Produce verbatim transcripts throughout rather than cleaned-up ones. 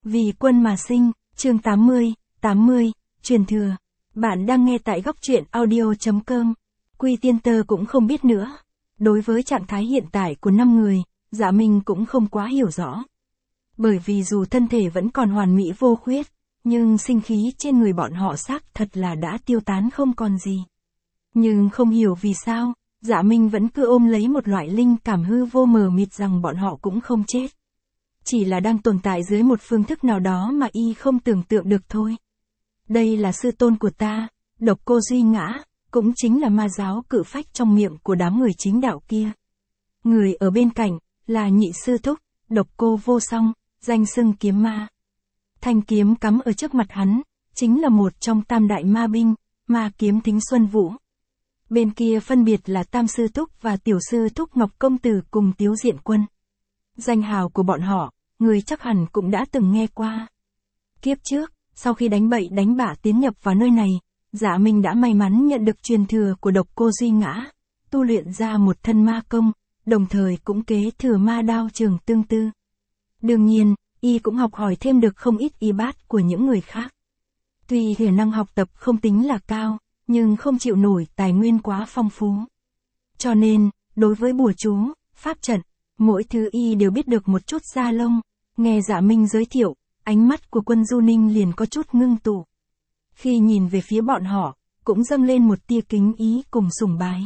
Vì quân mà sinh, chương tám mươi, tám mươi, truyền thừa. Bạn đang nghe tại góc truyện audio.com. Quy Tiên Tơ cũng không biết nữa. Đối với trạng thái hiện tại của năm người, Dạ Minh cũng không quá hiểu rõ. Bởi vì dù thân thể vẫn còn hoàn mỹ vô khuyết, nhưng sinh khí trên người bọn họ xác thật là đã tiêu tán không còn gì. Nhưng không hiểu vì sao, Dạ Minh vẫn cứ ôm lấy một loại linh cảm hư vô mờ mịt rằng bọn họ cũng không chết. Chỉ là đang tồn tại dưới một phương thức nào đó mà y không tưởng tượng được thôi. Đây là sư tôn của ta, Độc Cô Duy Ngã, cũng chính là ma giáo cự phách trong miệng của đám người chính đạo kia. Người ở bên cạnh, là nhị sư thúc, Độc Cô Vô Song, danh xưng kiếm ma. Thanh kiếm cắm ở trước mặt hắn, chính là một trong tam đại ma binh, ma kiếm Thính Xuân Vũ. Bên kia phân biệt là tam sư thúc và tiểu sư thúc Ngọc Công Tử cùng Tiếu Diện Quân. Danh hào của bọn họ, người chắc hẳn cũng đã từng nghe qua. Kiếp trước, sau khi đánh bậy đánh bạ tiến nhập vào nơi này, Dạ Minh đã may mắn nhận được truyền thừa của Độc Cô Duy Ngã, tu luyện ra một thân ma công, đồng thời cũng kế thừa ma đao trường tương tư. Đương nhiên, y cũng học hỏi thêm được không ít y bát của những người khác. Tuy khả năng học tập không tính là cao, nhưng không chịu nổi tài nguyên quá phong phú. Cho nên, đối với bùa chú, pháp trận, mỗi thứ y đều biết được một chút da lông. Nghe Dạ Minh giới thiệu, ánh mắt của Quân Du Ninh liền có chút ngưng tụ. Khi nhìn về phía bọn họ, cũng dâng lên một tia kính ý cùng sùng bái.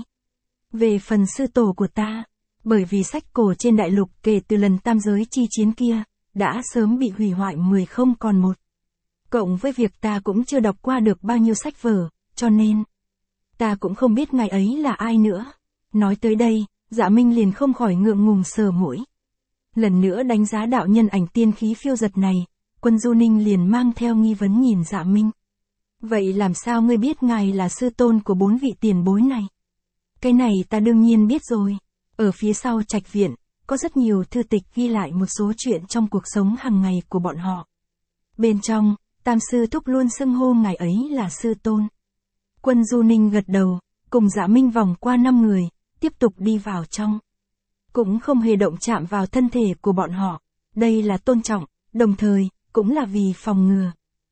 Về phần sư tổ của ta, bởi vì sách cổ trên đại lục kể từ lần tam giới chi chiến kia, đã sớm bị hủy hoại mười không còn một. Cộng với việc ta cũng chưa đọc qua được bao nhiêu sách vở, cho nên, ta cũng không biết ngài ấy là ai nữa. Nói tới đây, Dạ Minh liền không khỏi ngượng ngùng sờ mũi. Lần nữa đánh giá đạo nhân ảnh tiên khí phiêu giật này, Quân Du Ninh liền mang theo nghi vấn nhìn Dạ Minh. Vậy làm sao ngươi biết ngài là sư tôn của bốn vị tiền bối này? Cái này ta đương nhiên biết rồi. Ở phía sau trạch viện, có rất nhiều thư tịch ghi lại một số chuyện trong cuộc sống hàng ngày của bọn họ. Bên trong, tam sư thúc luôn xưng hô ngài ấy là sư tôn. Quân Du Ninh gật đầu, cùng Dạ Minh vòng qua năm người, tiếp tục đi vào trong. Cũng không hề động chạm vào thân thể của bọn họ. Đây là tôn trọng, đồng thời, cũng là vì phòng ngừa.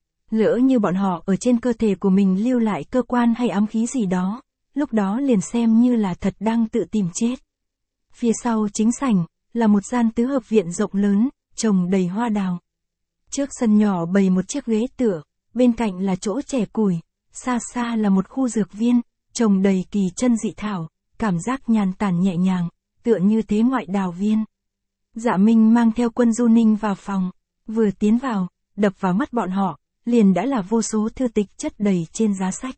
Lỡ như bọn họ ở trên cơ thể của mình lưu lại cơ quan hay ám khí gì đó, lúc đó liền xem như là thật đang tự tìm chết. Phía sau chính sảnh, là một gian tứ hợp viện rộng lớn, trồng đầy hoa đào. Trước sân nhỏ bày một chiếc ghế tựa, bên cạnh là chỗ chẻ củi, xa xa là một khu dược viên, trồng đầy kỳ chân dị thảo, cảm giác nhàn tản nhẹ nhàng, tựa như thế ngoại đào viên. Dạ Minh mang theo Quân Du Ninh vào phòng, vừa tiến vào, đập vào mắt bọn họ, liền đã là vô số thư tịch chất đầy trên giá sách.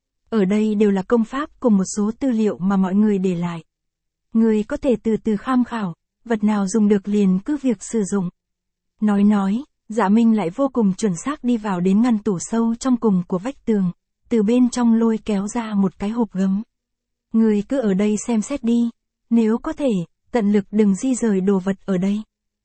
Ở đây đều là công pháp cùng một số tư liệu mà mọi người để lại. Người có thể từ từ tham khảo, vật nào dùng được liền cứ việc sử dụng. Nói nói, Dạ Minh lại vô cùng chuẩn xác đi vào đến ngăn tủ sâu trong cùng của vách tường, từ bên trong lôi kéo ra một cái hộp gấm. Người cứ ở đây xem xét đi, nếu có thể, tận lực đừng di rời đồ vật ở đây.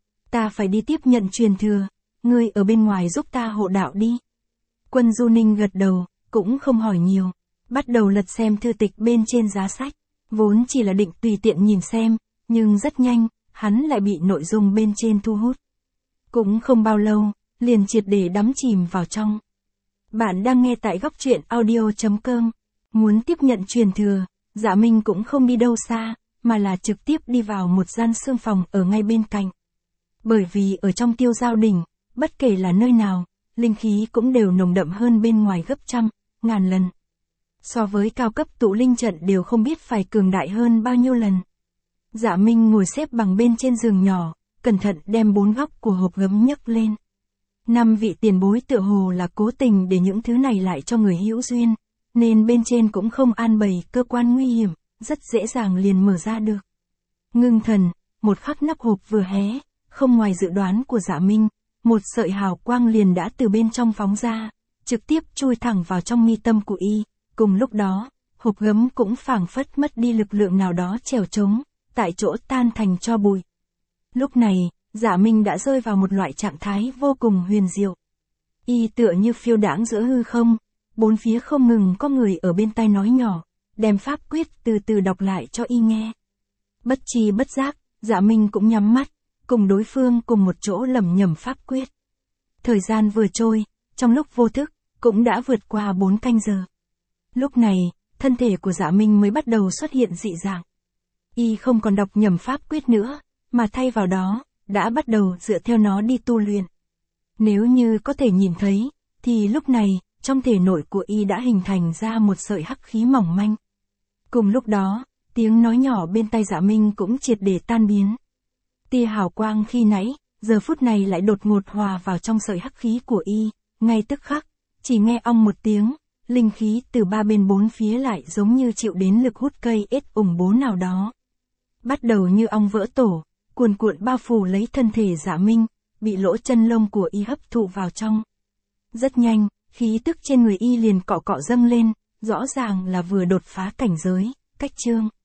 Ta phải đi tiếp nhận truyền thừa, ngươi ở bên ngoài giúp ta hộ đạo đi. Quân Du Ninh gật đầu, cũng không hỏi nhiều, bắt đầu lật xem thư tịch bên trên giá sách, vốn chỉ là định tùy tiện nhìn xem, nhưng rất nhanh, hắn lại bị nội dung bên trên thu hút. Cũng không bao lâu, liền triệt để đắm chìm vào trong. Bạn đang nghe tại góc truyện audio.com, muốn tiếp nhận truyền thừa, Dạ Minh cũng không đi đâu xa, mà là trực tiếp đi vào một gian xương phòng ở ngay bên cạnh. Bởi vì ở trong Tiêu Giao Đỉnh, bất kể là nơi nào, linh khí cũng đều nồng đậm hơn bên ngoài gấp trăm, ngàn lần. So với cao cấp tụ linh trận đều không biết phải cường đại hơn bao nhiêu lần. Dạ Minh ngồi xếp bằng bên trên giường nhỏ, cẩn thận đem bốn góc của hộp gấm nhấc lên. Năm vị tiền bối tựa hồ là cố tình để những thứ này lại cho người hữu duyên, nên bên trên cũng không an bày cơ quan nguy hiểm, rất dễ dàng liền mở ra được. Ngưng thần, một khắc nắp hộp vừa hé, không ngoài dự đoán của Dạ Minh, một sợi hào quang liền đã từ bên trong phóng ra, trực tiếp chui thẳng vào trong mi tâm của y. Cùng lúc đó, hộp gấm cũng phảng phất mất đi lực lượng nào đó trèo trống, tại chỗ tan thành tro bụi. Lúc này, Dạ Minh đã rơi vào một loại trạng thái vô cùng huyền diệu. Y tựa như phiêu đãng giữa hư không, bốn phía không ngừng có người ở bên tai nói nhỏ, đem pháp quyết từ từ đọc lại cho y nghe. Bất tri bất giác, Dạ Minh cũng nhắm mắt, cùng đối phương cùng một chỗ lẩm nhẩm pháp quyết. Thời gian vừa trôi, trong lúc vô thức, cũng đã vượt qua bốn canh giờ. Lúc này, thân thể của Dạ Minh mới bắt đầu xuất hiện dị dạng. Y không còn đọc nhầm pháp quyết nữa, mà thay vào đó, đã bắt đầu dựa theo nó đi tu luyện. Nếu như có thể nhìn thấy, thì lúc này, trong thể nội của Y đã hình thành ra một sợi hắc khí mỏng manh. Cùng lúc đó, tiếng nói nhỏ bên tai Dạ Minh cũng triệt để tan biến. Tia hào quang khi nãy, giờ phút này lại đột ngột hòa vào trong sợi hắc khí của Y, ngay tức khắc, chỉ nghe ong một tiếng, linh khí từ ba bên bốn phía lại giống như chịu đến lực hút cây ếch ủng bố nào đó. Bắt đầu như ong vỡ tổ, cuồn cuộn bao phủ lấy thân thể Dạ Minh, bị lỗ chân lông của Y hấp thụ vào trong. Rất nhanh, khí tức trên người Y liền cọ cọ dâng lên, rõ ràng là vừa đột phá cảnh giới, cách chương.